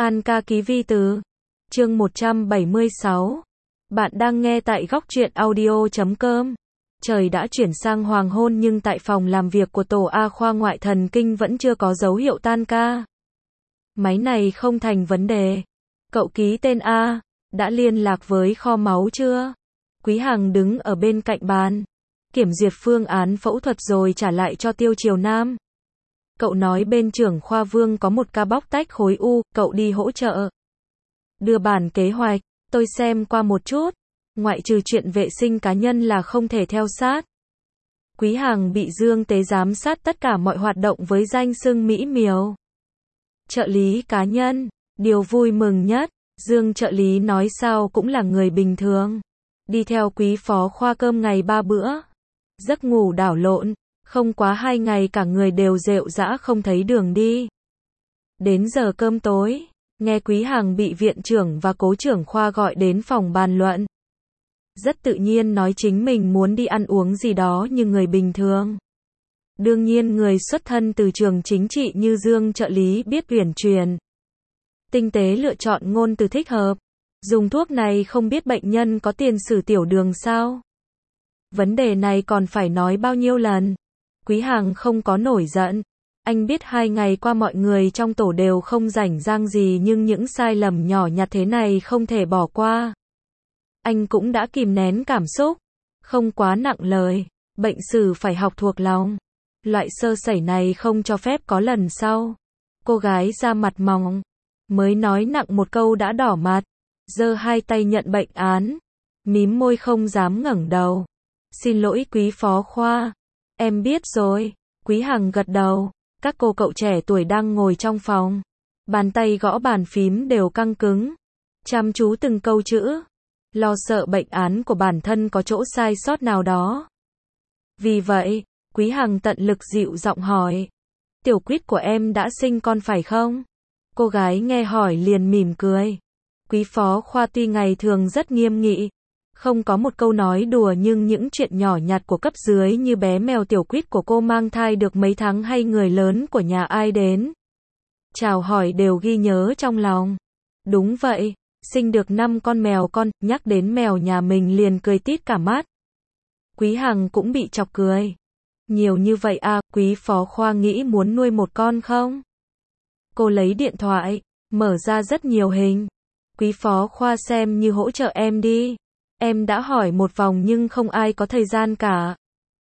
An ca ký vi từ. Chương 176. Bạn đang nghe tại góc truyện audio.com. Trời đã chuyển sang hoàng hôn nhưng tại phòng làm việc của tổ A khoa ngoại thần kinh vẫn chưa có dấu hiệu tan ca. Máy này không thành vấn đề. Cậu ký tên A, đã liên lạc với kho máu chưa? Quý Hằng đứng ở bên cạnh bàn, kiểm duyệt phương án phẫu thuật rồi trả lại cho Tiêu Triều Nam. Cậu nói bên trưởng khoa Vương có một ca bóc tách khối u, cậu đi hỗ trợ. Đưa bản kế hoạch, tôi xem qua một chút. Ngoại trừ chuyện vệ sinh cá nhân là không thể theo sát. Quý Hằng bị Dương Tế giám sát tất cả mọi hoạt động với danh xưng mỹ miều. Trợ lý cá nhân, điều vui mừng nhất, Dương trợ lý nói sao cũng là người bình thường. Đi theo quý phó khoa cơm ngày 3 bữa. Giấc ngủ đảo lộn, không quá 2 ngày cả người đều rệu rã không thấy đường đi. Đến giờ cơm tối, nghe Quý Hằng bị viện trưởng và cố trưởng khoa gọi đến phòng bàn luận. Rất tự nhiên nói chính mình muốn đi ăn uống gì đó như người bình thường. Đương nhiên người xuất thân từ trường chính trị như Dương trợ lý biết uyển chuyển, tinh tế lựa chọn ngôn từ thích hợp. Dùng thuốc này không biết bệnh nhân có tiền sử tiểu đường sao? Vấn đề này còn phải nói bao nhiêu lần? Quý Hằng không có nổi giận. Anh biết 2 ngày qua mọi người trong tổ đều không rảnh rang gì nhưng những sai lầm nhỏ nhặt thế này không thể bỏ qua. Anh cũng đã kìm nén cảm xúc, không quá nặng lời, bệnh sử phải học thuộc lòng. Loại sơ sẩy này không cho phép có lần sau. Cô gái da mặt mỏng, mới nói nặng một câu đã đỏ mặt, giơ 2 tay nhận bệnh án, mím môi không dám ngẩng đầu. Xin lỗi quý phó khoa, em biết rồi. Quý Hằng gật đầu. Các cô cậu trẻ tuổi đang ngồi trong phòng, bàn tay gõ bàn phím đều căng cứng, chăm chú từng câu chữ, lo sợ bệnh án của bản thân có chỗ sai sót nào đó. Vì vậy, Quý Hằng tận lực dịu giọng hỏi, tiểu quýt của em đã sinh con phải không? Cô gái nghe hỏi liền mỉm cười. Quý phó khoa tuy ngày thường rất nghiêm nghị, không có một câu nói đùa nhưng những chuyện nhỏ nhặt của cấp dưới như bé mèo tiểu quýt của cô mang thai được mấy tháng hay người lớn của nhà ai đến chào hỏi đều ghi nhớ trong lòng. Đúng vậy, sinh được 5 con mèo con, nhắc đến mèo nhà mình liền cười tít cả mắt. Quý Hằng cũng bị chọc cười. Nhiều như vậy à, quý phó khoa nghĩ muốn nuôi một con không? Cô lấy điện thoại, mở ra rất nhiều hình. Quý phó khoa xem như hỗ trợ em đi. Em đã hỏi một vòng nhưng không ai có thời gian cả.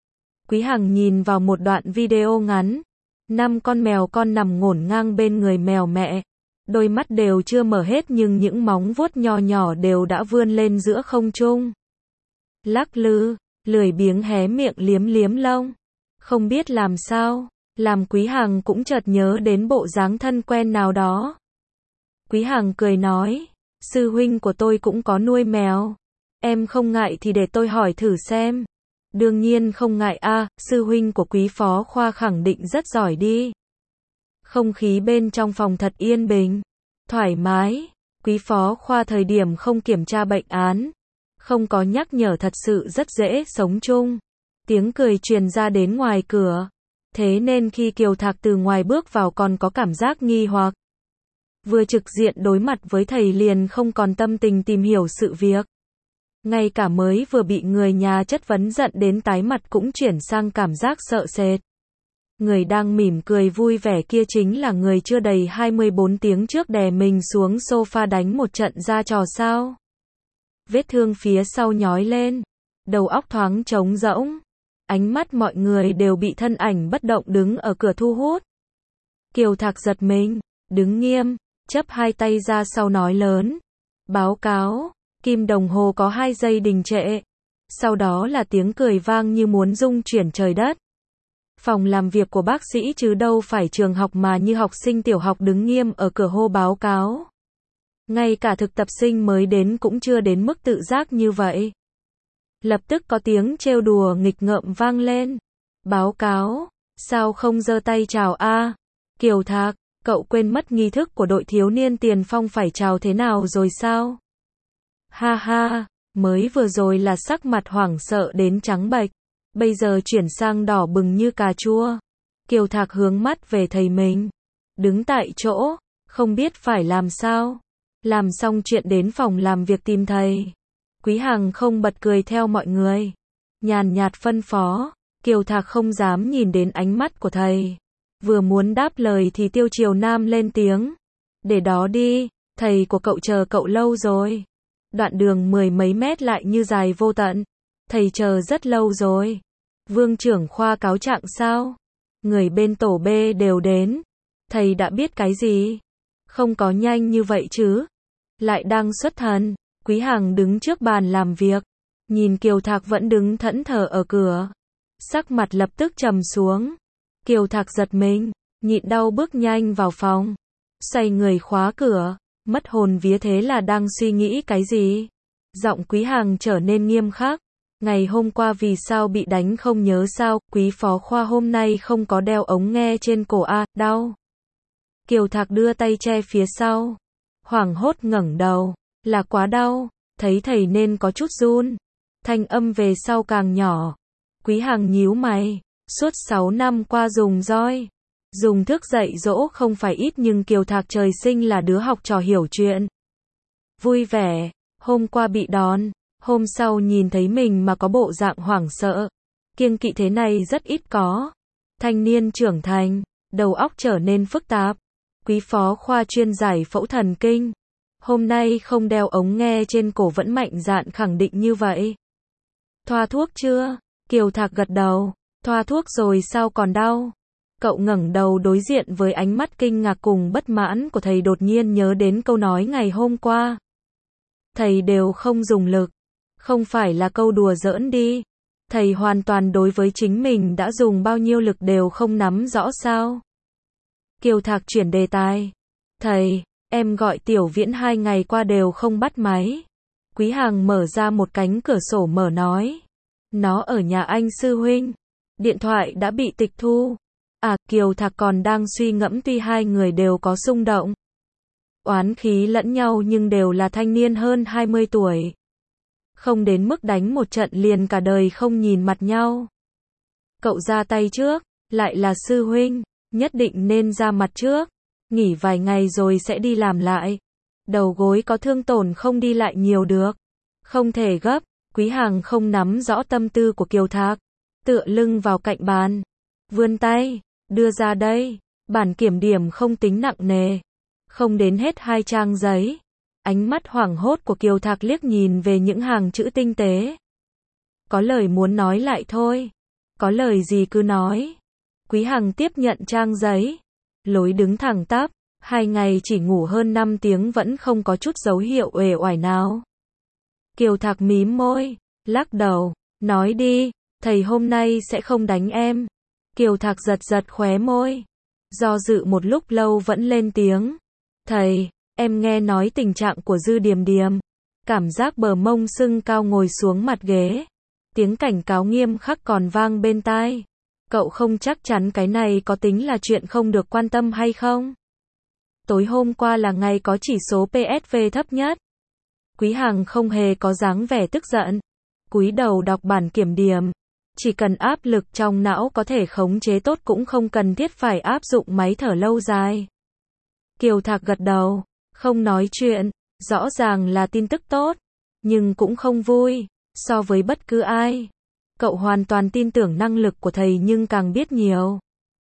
Quý Hằng nhìn vào một đoạn video ngắn. 5 con mèo con nằm ngổn ngang bên người mèo mẹ. Đôi mắt đều chưa mở hết nhưng những móng vuốt nhỏ nhỏ đều đã vươn lên giữa không trung. Lắc lư, lười biếng hé miệng liếm liếm lông. Không biết làm sao, làm Quý Hằng cũng chợt nhớ đến bộ dáng thân quen nào đó. Quý Hằng cười nói, sư huynh của tôi cũng có nuôi mèo. Em không ngại thì để tôi hỏi thử xem. Đương nhiên không ngại a, sư huynh của quý phó khoa khẳng định rất giỏi đi. Không khí bên trong phòng thật yên bình, thoải mái. Quý phó khoa thời điểm không kiểm tra bệnh án, không có nhắc nhở thật sự rất dễ sống chung. Tiếng cười truyền ra đến ngoài cửa. Thế nên khi Kiều Thạc từ ngoài bước vào còn có cảm giác nghi hoặc. Vừa trực diện đối mặt với thầy liền không còn tâm tình tìm hiểu sự việc. Ngay cả mới vừa bị người nhà chất vấn giận đến tái mặt cũng chuyển sang cảm giác sợ sệt. Người đang mỉm cười vui vẻ kia chính là người chưa đầy 24 tiếng trước đè mình xuống sofa đánh một trận ra trò sao. Vết thương phía sau nhói lên, đầu óc thoáng trống rỗng. Ánh mắt mọi người đều bị thân ảnh bất động đứng ở cửa thu hút. Kiều Thạc giật mình, đứng nghiêm, chắp 2 tay ra sau nói lớn. Báo cáo. Kim đồng hồ có 2 giây đình trệ. Sau đó là tiếng cười vang như muốn rung chuyển trời đất. Phòng làm việc của bác sĩ chứ đâu phải trường học mà như học sinh tiểu học đứng nghiêm ở cửa hô báo cáo. Ngay cả thực tập sinh mới đến cũng chưa đến mức tự giác như vậy. Lập tức có tiếng trêu đùa nghịch ngợm vang lên. Báo cáo, sao không giơ tay chào a? Kiều Thạc, cậu quên mất nghi thức của đội thiếu niên tiền phong phải chào thế nào rồi sao? Ha ha, mới vừa rồi là sắc mặt hoảng sợ đến trắng bệch, bây giờ chuyển sang đỏ bừng như cà chua. Kiều Thạc hướng mắt về thầy mình, đứng tại chỗ, không biết phải làm sao. Làm xong chuyện đến phòng làm việc tìm thầy. Quý Hằng không bật cười theo mọi người. Nhàn nhạt phân phó, Kiều Thạc không dám nhìn đến ánh mắt của thầy. Vừa muốn đáp lời thì Tiêu Triều Nam lên tiếng. Để đó đi, thầy của cậu chờ cậu lâu rồi. Đoạn đường 10 mấy mét lại như dài vô tận. Thầy chờ rất lâu rồi. Vương trưởng khoa cáo trạng sao? Người bên tổ B đều đến. Thầy đã biết cái gì? Không có nhanh như vậy chứ. Lại đang xuất thần. Quý Hằng đứng trước bàn làm việc. Nhìn Kiều Thạc vẫn đứng thẫn thờ ở cửa. Sắc mặt lập tức trầm xuống. Kiều Thạc giật mình, nhịn đau bước nhanh vào phòng. Xoay người khóa cửa, mất hồn vía thế là đang suy nghĩ cái gì? Giọng Quý Hằng trở nên nghiêm khắc. Ngày hôm qua vì sao bị đánh không nhớ sao, Quý phó khoa hôm nay không có đeo ống nghe trên cổ à, đau. Kiều Thạc đưa tay che phía sau. Hoảng hốt ngẩng đầu, là quá đau, thấy thầy nên có chút run. Thanh âm về sau càng nhỏ. Quý Hằng nhíu mày, suốt 6 năm qua dùng roi, dùng thước dạy dỗ không phải ít nhưng Kiều Thạc trời sinh là đứa học trò hiểu chuyện. Vui vẻ, hôm qua bị đòn, hôm sau nhìn thấy mình mà có bộ dạng hoảng sợ. Kiêng kỵ thế này rất ít có. Thanh niên trưởng thành, đầu óc trở nên phức tạp. Quý phó khoa chuyên giải phẫu thần kinh. Hôm nay không đeo ống nghe trên cổ vẫn mạnh dạn khẳng định như vậy. Thoa thuốc chưa? Kiều Thạc gật đầu. Thoa thuốc rồi sao còn đau? Cậu ngẩng đầu đối diện với ánh mắt kinh ngạc cùng bất mãn của thầy, đột nhiên nhớ đến câu nói ngày hôm qua. Thầy đều không dùng lực. Không phải là câu đùa giỡn đi. Thầy hoàn toàn đối với chính mình đã dùng bao nhiêu lực đều không nắm rõ sao? Kiều Thạc chuyển đề tài. Thầy, em gọi Tiểu Viễn 2 ngày qua đều không bắt máy. Quý Hằng mở ra một cánh cửa sổ mở nói. Nó ở nhà anh sư huynh. Điện thoại đã bị tịch thu. À, Kiều Thạc còn đang suy ngẫm, tuy hai người đều có xung động, oán khí lẫn nhau nhưng đều là thanh niên hơn 20 tuổi. Không đến mức đánh một trận liền cả đời không nhìn mặt nhau. Cậu ra tay trước, lại là sư huynh, nhất định nên ra mặt trước. Nghỉ vài ngày rồi sẽ đi làm lại. Đầu gối có thương tổn không đi lại nhiều được. Không thể gấp. Quý Hằng không nắm rõ tâm tư của Kiều Thạc. Tựa lưng vào cạnh bàn. Vươn tay. Đưa ra đây. Bản kiểm điểm không tính nặng nề. Không đến hết 2 trang giấy. Ánh mắt hoảng hốt của Kiều Thạc liếc nhìn về những hàng chữ tinh tế. Có lời muốn nói lại thôi. Có lời gì cứ nói. Quý Hằng tiếp nhận trang giấy. Lối đứng thẳng tắp. 2 ngày chỉ ngủ hơn 5 tiếng vẫn không có chút dấu hiệu uể oải nào. Kiều Thạc mím môi, lắc đầu, nói đi, thầy hôm nay sẽ không đánh em. Kiều Thạc giật giật khóe môi, do dự một lúc lâu vẫn lên tiếng. Thầy, em nghe nói tình trạng của Dư Điềm Điềm. Cảm giác bờ mông sưng cao ngồi xuống mặt ghế. Tiếng cảnh cáo nghiêm khắc còn vang bên tai. Cậu không chắc chắn cái này có tính là chuyện không được quan tâm hay không? Tối hôm qua là ngày có chỉ số PSV thấp nhất. Quý Hằng không hề có dáng vẻ tức giận. Cúi đầu đọc bản kiểm điểm. Chỉ cần áp lực trong não có thể khống chế tốt cũng không cần thiết phải áp dụng máy thở lâu dài. Kiều Thạc gật đầu, không nói chuyện. Rõ ràng là tin tức tốt, nhưng cũng không vui. So với bất cứ ai, cậu hoàn toàn tin tưởng năng lực của thầy nhưng càng biết nhiều,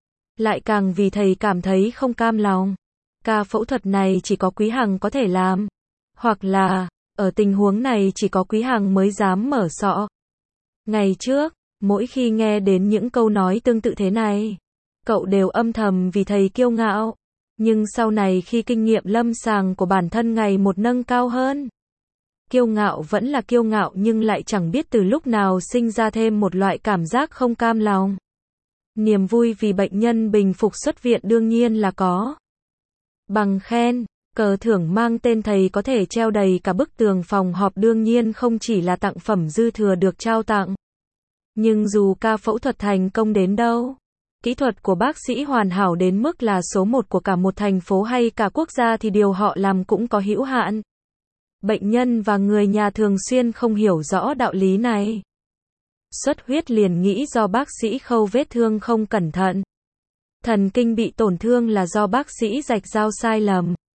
lại càng vì thầy cảm thấy không cam lòng. Ca phẫu thuật này chỉ có Quý Hằng có thể làm. Hoặc là, ở tình huống này chỉ có Quý Hằng mới dám mở sọ. Ngày trước, mỗi khi nghe đến những câu nói tương tự thế này, cậu đều âm thầm vì thầy kiêu ngạo. Nhưng sau này khi kinh nghiệm lâm sàng của bản thân ngày một nâng cao hơn, kiêu ngạo vẫn là kiêu ngạo nhưng lại chẳng biết từ lúc nào sinh ra thêm một loại cảm giác không cam lòng. Niềm vui vì bệnh nhân bình phục xuất viện đương nhiên là có. Bằng khen, cờ thưởng mang tên thầy có thể treo đầy cả bức tường phòng họp đương nhiên không chỉ là tặng phẩm dư thừa được trao tặng. Nhưng dù ca phẫu thuật thành công đến đâu, kỹ thuật của bác sĩ hoàn hảo đến mức là số 1 của cả một thành phố hay cả quốc gia thì điều họ làm cũng có hữu hạn. Bệnh nhân và người nhà thường xuyên không hiểu rõ đạo lý này. Xuất huyết liền nghĩ do bác sĩ khâu vết thương không cẩn thận. Thần kinh bị tổn thương là do bác sĩ rạch dao sai lầm.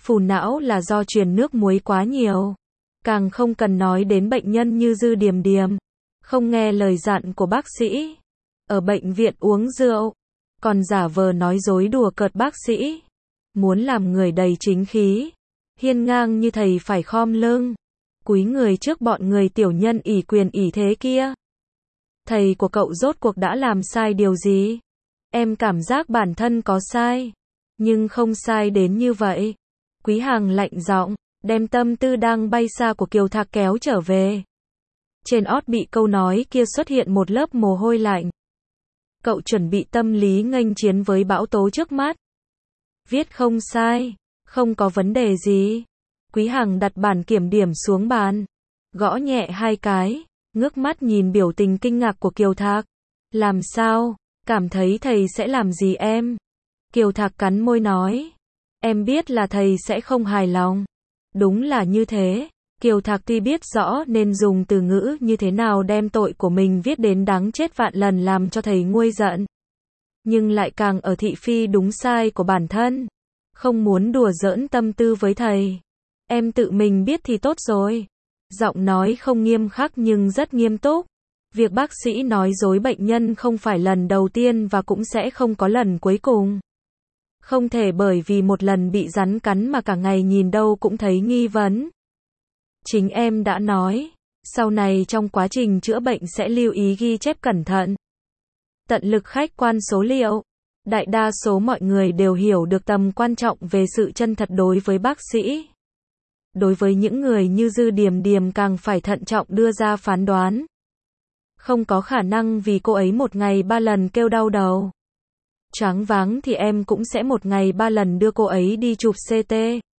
Phù não là do truyền nước muối quá nhiều. Càng không cần nói đến bệnh nhân như Dư Điềm Điềm. Không nghe lời dặn của bác sĩ. Ở bệnh viện uống rượu. Còn giả vờ nói dối đùa cợt bác sĩ. Muốn làm người đầy chính khí. Hiên ngang như thầy phải khom lưng. Cúi người trước bọn người tiểu nhân ỷ quyền ỷ thế kia. Thầy của cậu rốt cuộc đã làm sai điều gì? Em cảm giác bản thân có sai. Nhưng không sai đến như vậy. Quý Hằng lạnh giọng, đem tâm tư đang bay xa của Kiều Thạc kéo trở về. Trên ót bị câu nói kia xuất hiện một lớp mồ hôi lạnh. Cậu chuẩn bị tâm lý nghênh chiến với bão tố trước mắt. Viết không sai, không có vấn đề gì. Quý Hằng đặt bản kiểm điểm xuống bàn, gõ nhẹ 2 cái, ngước mắt nhìn biểu tình kinh ngạc của Kiều Thạc. Làm sao? Cảm thấy thầy sẽ làm gì em? Kiều Thạc cắn môi nói. Em biết là thầy sẽ không hài lòng. Đúng là như thế. Kiều Thạc tuy biết rõ nên dùng từ ngữ như thế nào đem tội của mình viết đến đáng chết vạn lần làm cho thầy nguôi giận. Nhưng lại càng ở thị phi đúng sai của bản thân. Không muốn đùa giỡn tâm tư với thầy. Em tự mình biết thì tốt rồi. Giọng nói không nghiêm khắc nhưng rất nghiêm túc. Việc bác sĩ nói dối bệnh nhân không phải lần đầu tiên và cũng sẽ không có lần cuối cùng. Không thể bởi vì một lần bị rắn cắn mà cả ngày nhìn đâu cũng thấy nghi vấn. Chính em đã nói, sau này trong quá trình chữa bệnh sẽ lưu ý ghi chép cẩn thận. Tận lực khách quan số liệu. Đại đa số mọi người đều hiểu được tầm quan trọng về sự chân thật đối với bác sĩ. Đối với những người như Dư Điềm Điềm càng phải thận trọng đưa ra phán đoán. Không có khả năng vì cô ấy một ngày 3 lần kêu đau đầu. Choáng váng thì em cũng sẽ một ngày 3 lần đưa cô ấy đi chụp CT.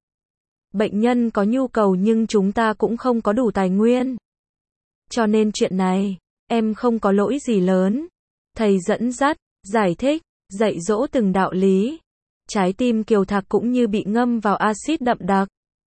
Bệnh nhân có nhu cầu nhưng chúng ta cũng không có đủ tài nguyên. Cho nên chuyện này, em không có lỗi gì lớn. Thầy dẫn dắt, giải thích, dạy dỗ từng đạo lý. Trái tim Kiều Thạc cũng như bị ngâm vào axit đậm đặc.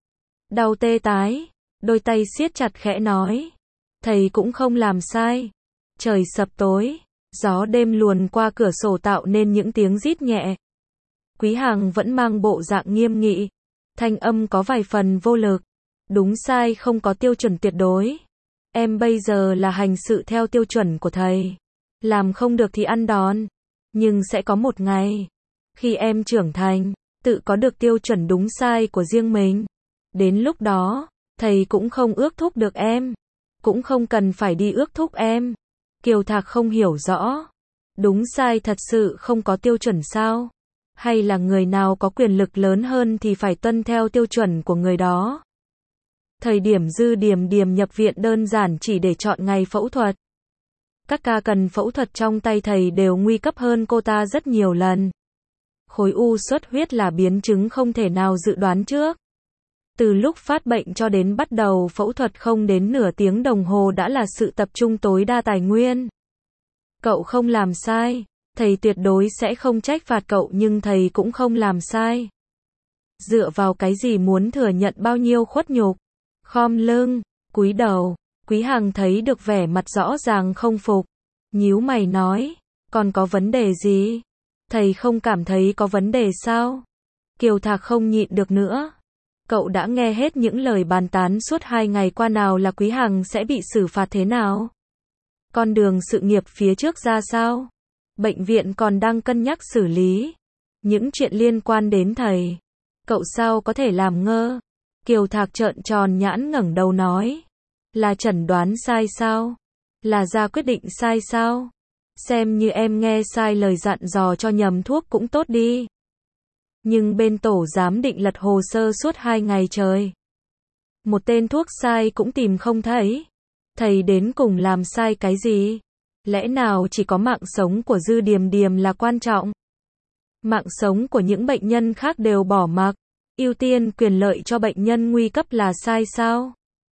Đau tê tái, đôi tay siết chặt khẽ nói. Thầy cũng không làm sai. Trời sập tối, gió đêm luồn qua cửa sổ tạo nên những tiếng rít nhẹ. Quý Hằng vẫn mang bộ dạng nghiêm nghị. Thanh âm có vài phần vô lực. Đúng sai không có tiêu chuẩn tuyệt đối. Em bây giờ là hành sự theo tiêu chuẩn của thầy. Làm không được thì ăn đòn. Nhưng sẽ có một ngày, khi em trưởng thành, tự có được tiêu chuẩn đúng sai của riêng mình. Đến lúc đó, thầy cũng không ước thúc được em. Cũng không cần phải đi ước thúc em. Kiều Thạc không hiểu rõ. Đúng sai thật sự không có tiêu chuẩn sao? Hay là người nào có quyền lực lớn hơn thì phải tuân theo tiêu chuẩn của người đó? Thời điểm Dư Điềm Điềm nhập viện đơn giản chỉ để chọn ngày phẫu thuật. Các ca cần phẫu thuật trong tay thầy đều nguy cấp hơn cô ta rất nhiều lần. Khối u xuất huyết là biến chứng không thể nào dự đoán trước. Từ lúc phát bệnh cho đến bắt đầu phẫu thuật không đến nửa tiếng đồng hồ đã là sự tập trung tối đa tài nguyên. Cậu không làm sai, thầy tuyệt đối sẽ không trách phạt cậu nhưng thầy cũng không làm sai. Dựa vào cái gì muốn thừa nhận bao nhiêu khuất nhục? Khom lưng, cúi đầu, Quý Hằng thấy được vẻ mặt rõ ràng không phục. Nhíu mày nói, còn có vấn đề gì? Thầy không cảm thấy có vấn đề sao? Kiều Thạc không nhịn được nữa. Cậu đã nghe hết những lời bàn tán suốt 2 ngày qua nào là Quý Hằng sẽ bị xử phạt thế nào? Con đường sự nghiệp phía trước ra sao? Bệnh viện còn đang cân nhắc xử lý. Những chuyện liên quan đến thầy. Cậu sao có thể làm ngơ? Kiều Thạc trợn tròn nhãn ngẩng đầu nói. Là chẩn đoán sai sao? Là ra quyết định sai sao? Xem như em nghe sai lời dặn dò cho nhầm thuốc cũng tốt đi. Nhưng bên tổ giám định lật hồ sơ suốt 2 ngày trời. Một tên thuốc sai cũng tìm không thấy. Thầy đến cùng làm sai cái gì? Lẽ nào chỉ có mạng sống của Dư Điềm Điềm là quan trọng? Mạng sống của những bệnh nhân khác đều bỏ mặc. Ưu tiên quyền lợi cho bệnh nhân nguy cấp là sai sao?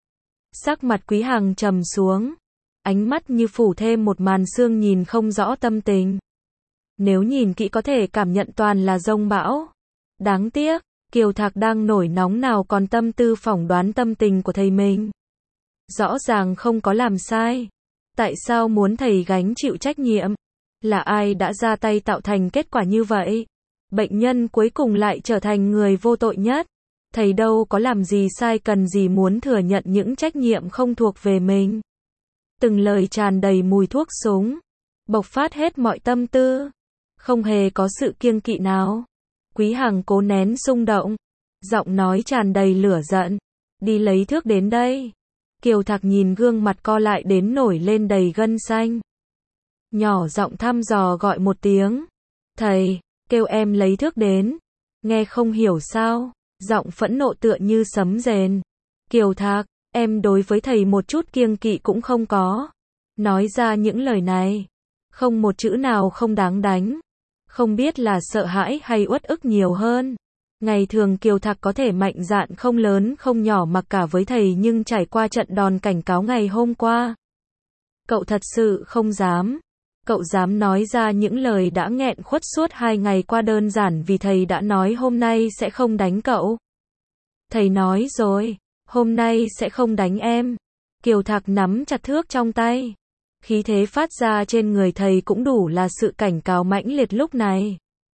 Sắc mặt Quý Hằng trầm xuống. Ánh mắt như phủ thêm một màn sương nhìn không rõ tâm tình. Nếu nhìn kỹ có thể cảm nhận toàn là dông bão. Đáng tiếc, Kiều Thạc đang nổi nóng nào còn tâm tư phỏng đoán tâm tình của thầy mình. Rõ ràng không có làm sai. Tại sao muốn thầy gánh chịu trách nhiệm? Là ai đã ra tay tạo thành kết quả như vậy? Bệnh nhân cuối cùng lại trở thành người vô tội nhất. Thầy đâu có làm gì sai, cần gì muốn thừa nhận những trách nhiệm không thuộc về mình. Từng lời tràn đầy mùi thuốc súng, bộc phát hết mọi tâm tư, không hề có sự kiêng kỵ nào. Quý Hằng cố nén xung động, giọng nói tràn đầy lửa giận. Đi lấy thước đến đây. Kiều Thạc nhìn gương mặt co lại đến nổi lên đầy gân xanh. Nhỏ giọng thăm dò gọi một tiếng. Thầy, kêu em lấy thước đến. Nghe không hiểu sao, giọng phẫn nộ tựa như sấm rền. Kiều Thạc, em đối với thầy một chút kiêng kỵ cũng không có. Nói ra những lời này, không một chữ nào không đáng đánh. Không biết là sợ hãi hay uất ức nhiều hơn. Ngày thường Kiều Thạc có thể mạnh dạn không lớn không nhỏ mặc cả với thầy, nhưng trải qua trận đòn cảnh cáo ngày hôm qua, cậu thật sự không dám. Cậu dám nói ra những lời đã nghẹn khuất suốt 2 ngày qua đơn giản vì thầy đã nói hôm nay sẽ không đánh cậu. Thầy nói rồi, hôm nay sẽ không đánh em. Kiều Thạc nắm chặt thước trong tay. Khí thế phát ra trên người thầy cũng đủ là sự cảnh cáo mãnh liệt lúc này.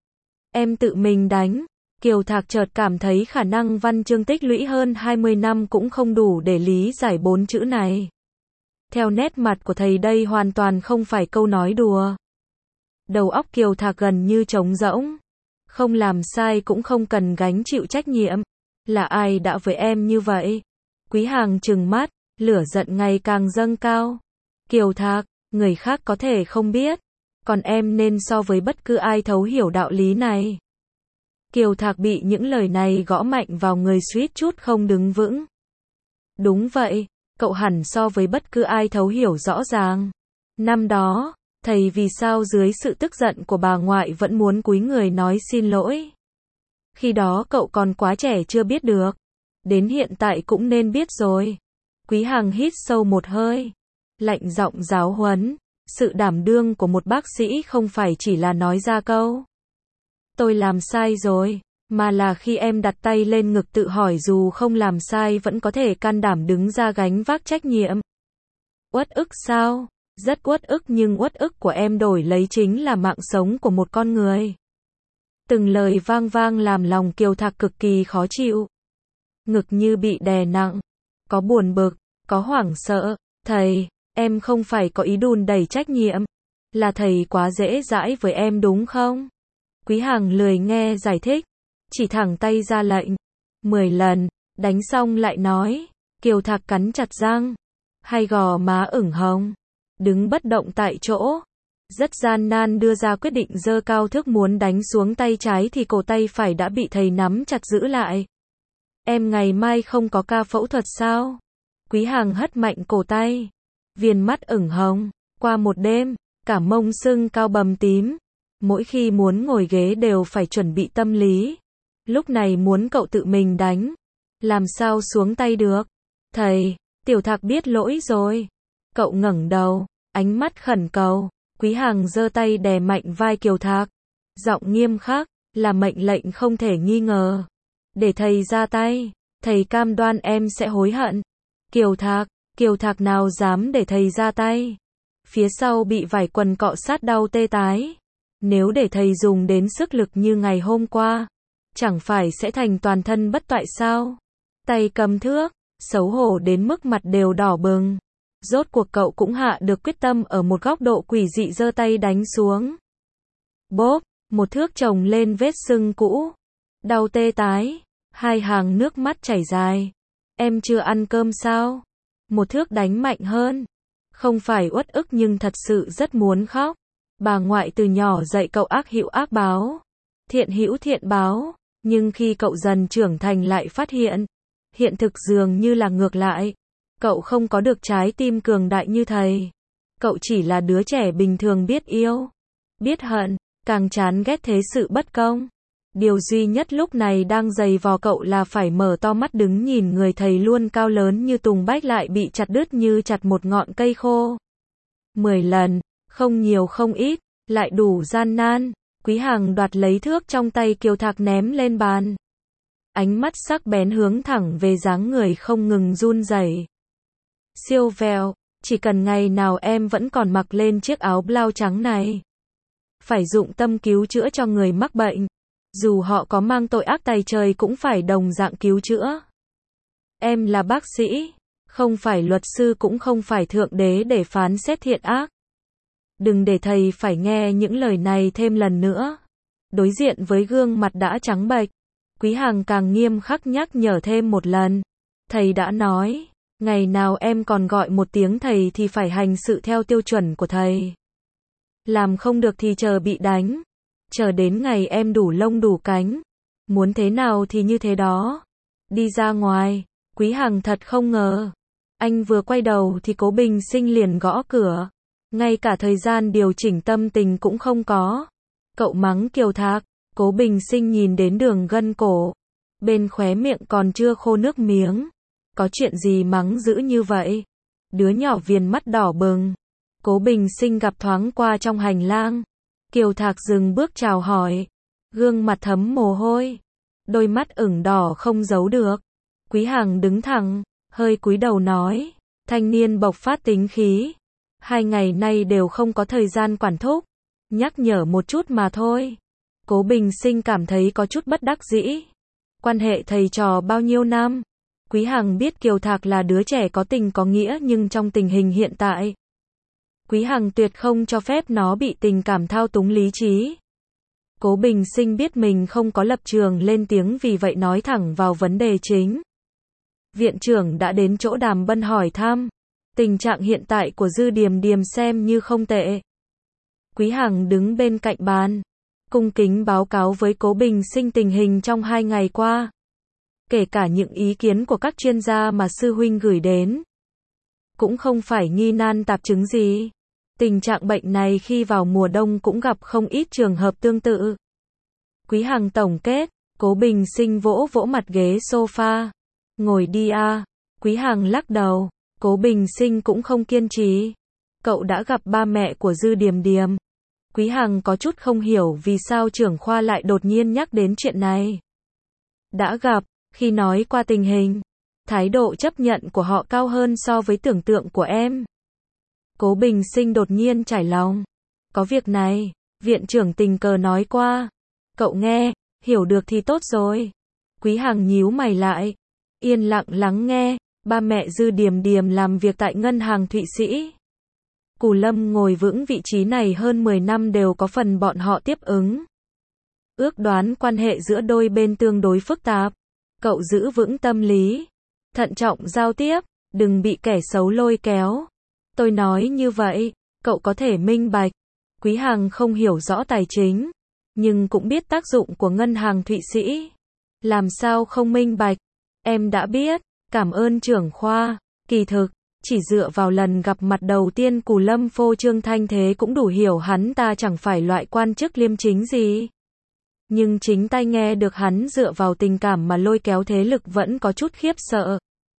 Em tự mình đánh. Kiều Thạc chợt cảm thấy khả năng văn chương tích lũy hơn 20 năm cũng không đủ để lý giải 4 chữ này. Theo nét mặt của thầy đây hoàn toàn không phải câu nói đùa. Đầu óc Kiều Thạc gần như trống rỗng. Không làm sai cũng không cần gánh chịu trách nhiệm. Là ai đã với em như vậy? Quý Hằng trừng mắt, lửa giận ngày càng dâng cao. Kiều Thạc, người khác có thể không biết, còn em nên so với bất cứ ai thấu hiểu đạo lý này. Kiều Thạc bị những lời này gõ mạnh vào người suýt chút không đứng vững. Đúng vậy, cậu hẳn so với bất cứ ai thấu hiểu rõ ràng. Năm đó, thầy vì sao dưới sự tức giận của bà ngoại vẫn muốn cúi người nói xin lỗi. Khi đó cậu còn quá trẻ chưa biết được. Đến hiện tại cũng nên biết rồi. Quý Hằng hít sâu một hơi. Lạnh giọng giáo huấn. Sự đảm đương của một bác sĩ không phải chỉ là nói ra câu tôi làm sai rồi, mà là khi em đặt tay lên ngực tự hỏi dù không làm sai vẫn có thể can đảm đứng ra gánh vác trách nhiệm. Uất ức sao? Rất uất ức, nhưng uất ức của em đổi lấy chính là mạng sống của một con người. Từng lời vang vang làm lòng Kiều Thạc cực kỳ khó chịu. Ngực như bị đè nặng. Có buồn bực, có hoảng sợ. Thầy, em không phải có ý đùn đẩy trách nhiệm. Là thầy quá dễ dãi với em đúng không? Quý Hằng lười nghe giải thích. Chỉ thẳng tay ra lệnh. 10 lần, đánh xong lại nói. Kiều Thạc cắn chặt răng. Hai gò má ửng hồng. Đứng bất động tại chỗ. Rất gian nan đưa ra quyết định, giơ cao thước muốn đánh xuống tay trái thì cổ tay phải đã bị thầy nắm chặt giữ lại. Em ngày mai không có ca phẫu thuật sao? Quý Hằng hất mạnh cổ tay. Viền mắt ửng hồng. Qua một đêm, cả mông sưng cao bầm tím. Mỗi khi muốn ngồi ghế đều phải chuẩn bị tâm lý. Lúc này muốn cậu tự mình đánh. Làm sao xuống tay được? Thầy, Tiểu Thạc biết lỗi rồi. Cậu ngẩng đầu, ánh mắt khẩn cầu. Quý Hằng giơ tay đè mạnh vai Kiều Thạc. Giọng nghiêm khắc, là mệnh lệnh không thể nghi ngờ. Để thầy ra tay, thầy cam đoan em sẽ hối hận. Kiều Thạc nào dám để thầy ra tay. Phía sau bị vải quần cọ sát đau tê tái. Nếu để thầy dùng đến sức lực như ngày hôm qua, chẳng phải sẽ thành toàn thân bất toại sao? Tay cầm thước, xấu hổ đến mức mặt đều đỏ bừng. Rốt cuộc cậu cũng hạ được quyết tâm ở một góc độ quỷ dị, giơ tay đánh xuống. Bốp, một thước chồng lên vết sưng cũ. Đau tê tái, hai hàng nước mắt chảy dài. Em chưa ăn cơm sao? Một thước đánh mạnh hơn. Không phải uất ức nhưng thật sự rất muốn khóc. Bà ngoại từ nhỏ dạy cậu ác hữu ác báo, thiện hữu thiện báo, nhưng khi cậu dần trưởng thành lại phát hiện, hiện thực dường như là ngược lại. Cậu không có được trái tim cường đại như thầy. Cậu chỉ là đứa trẻ bình thường biết yêu, biết hận, càng chán ghét thế sự bất công. Điều duy nhất lúc này đang giày vò cậu là phải mở to mắt đứng nhìn người thầy luôn cao lớn như tùng bách lại bị chặt đứt như chặt một ngọn cây khô. 10 lần, không nhiều không ít, lại đủ gian nan. Quý Hằng đoạt lấy thước trong tay Kiều Thạc ném lên bàn. Ánh mắt sắc bén hướng thẳng về dáng người không ngừng run rẩy. Siêu vẹo, chỉ cần ngày nào em vẫn còn mặc lên chiếc áo blau trắng này. Phải dụng tâm cứu chữa cho người mắc bệnh. Dù họ có mang tội ác tày trời cũng phải đồng dạng cứu chữa. Em là bác sĩ, không phải luật sư cũng không phải thượng đế để phán xét thiện ác. Đừng để thầy phải nghe những lời này thêm lần nữa. Đối diện với gương mặt đã trắng bệch, Quý Hằng càng nghiêm khắc nhắc nhở thêm một lần. Thầy đã nói, ngày nào em còn gọi một tiếng thầy thì phải hành sự theo tiêu chuẩn của thầy. Làm không được thì chờ bị đánh. Chờ đến ngày em đủ lông đủ cánh. Muốn thế nào thì như thế đó. Đi ra ngoài, Quý Hằng thật không ngờ. Anh vừa quay đầu thì Cố Bình Sinh liền gõ cửa. Ngay cả thời gian điều chỉnh tâm tình cũng không có. Cậu mắng Kiều Thạc. Cố Bình Sinh nhìn đến đường gân cổ. Bên khóe miệng còn chưa khô nước miếng. Có chuyện gì mắng dữ như vậy? Đứa nhỏ viền mắt đỏ bừng. Cố Bình Sinh gặp thoáng qua trong hành lang. Kiều Thạc dừng bước chào hỏi. Gương mặt thấm mồ hôi. Đôi mắt ửng đỏ không giấu được. Quý Hằng đứng thẳng, hơi cúi đầu nói. Thanh niên bộc phát tính khí. 2 ngày nay đều không có thời gian quản thúc. Nhắc nhở một chút mà thôi. Cố Bình Sinh cảm thấy có chút bất đắc dĩ. Quan hệ thầy trò bao nhiêu năm? Quý Hằng biết Kiều Thạc là đứa trẻ có tình có nghĩa nhưng trong tình hình hiện tại, Quý Hằng tuyệt không cho phép nó bị tình cảm thao túng lý trí. Cố Bình Sinh biết mình không có lập trường lên tiếng vì vậy nói thẳng vào vấn đề chính. Viện trưởng đã đến chỗ Đàm Bân hỏi thăm. Tình trạng hiện tại của Dư Điềm Điềm xem như không tệ. Quý Hằng đứng bên cạnh bàn, cung kính báo cáo với Cố Bình Sinh tình hình trong 2 ngày qua. Kể cả những ý kiến của các chuyên gia mà sư huynh gửi đến. Cũng không phải nghi nan tạp chứng gì. Tình trạng bệnh này khi vào mùa đông cũng gặp không ít trường hợp tương tự. Quý Hằng tổng kết, Cố Bình Sinh vỗ vỗ mặt ghế sofa. Ngồi đi à. Quý Hằng lắc đầu. Cố Bình Sinh cũng không kiên trì. Cậu đã gặp ba mẹ của Dư Điềm Điềm. Quý Hằng có chút không hiểu vì sao trưởng khoa lại đột nhiên nhắc đến chuyện này. Đã gặp, khi nói qua tình hình, thái độ chấp nhận của họ cao hơn so với tưởng tượng của em. Cố Bình Sinh đột nhiên trải lòng. Có việc này, viện trưởng tình cờ nói qua. Cậu nghe, hiểu được thì tốt rồi. Quý Hằng nhíu mày lại, yên lặng lắng nghe. Ba mẹ Dư Điềm Điềm làm việc tại ngân hàng Thụy Sĩ. Cù Lâm ngồi vững vị trí này hơn 10 năm đều có phần bọn họ tiếp ứng. Ước đoán quan hệ giữa đôi bên tương đối phức tạp. Cậu giữ vững tâm lý. Thận trọng giao tiếp, đừng bị kẻ xấu lôi kéo. Tôi nói như vậy, cậu có thể minh bạch. Quý Hằng không hiểu rõ tài chính, nhưng cũng biết tác dụng của ngân hàng Thụy Sĩ. Làm sao không minh bạch? Em đã biết, cảm ơn trưởng khoa. Kỳ thực, chỉ dựa vào lần gặp mặt đầu tiên Cù Lâm phô trương thanh thế cũng đủ hiểu hắn ta chẳng phải loại quan chức liêm chính gì. Nhưng chính tai nghe được hắn dựa vào tình cảm mà lôi kéo thế lực vẫn có chút khiếp sợ.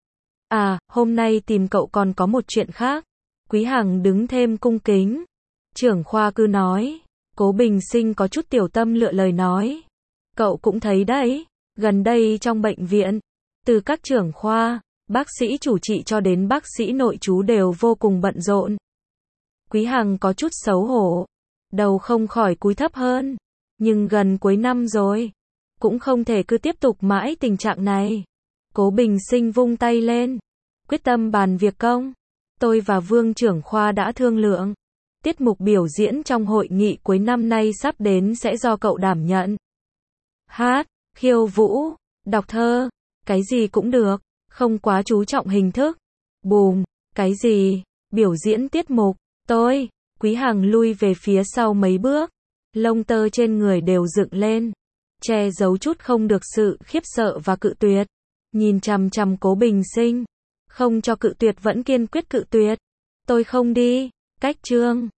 À, hôm nay tìm cậu còn có một chuyện khác. Quý Hằng đứng thêm cung kính. Trưởng khoa cứ nói. Cố Bình Sinh có chút tiểu tâm lựa lời nói. Cậu cũng thấy đấy, gần đây trong bệnh viện, từ các trưởng khoa, bác sĩ chủ trị cho đến bác sĩ nội trú đều vô cùng bận rộn. Quý Hằng có chút xấu hổ, đầu không khỏi cúi thấp hơn. Nhưng gần cuối năm rồi, cũng không thể cứ tiếp tục mãi tình trạng này. Cố Bình Sinh vung tay lên, quyết tâm bàn việc công. Tôi và Vương trưởng khoa đã thương lượng. Tiết mục biểu diễn trong hội nghị cuối năm nay sắp đến sẽ do cậu đảm nhận. Hát, khiêu vũ, đọc thơ, cái gì cũng được, không quá chú trọng hình thức. Bùm, cái gì, biểu diễn tiết mục, tôi, Quý Hằng lui về phía sau mấy bước, lông tơ trên người đều dựng lên, che giấu chút không được sự khiếp sợ và cự tuyệt. Nhìn chằm chằm Cố Bình Sinh, không cho cự tuyệt vẫn kiên quyết cự tuyệt. Tôi không đi, cách chương.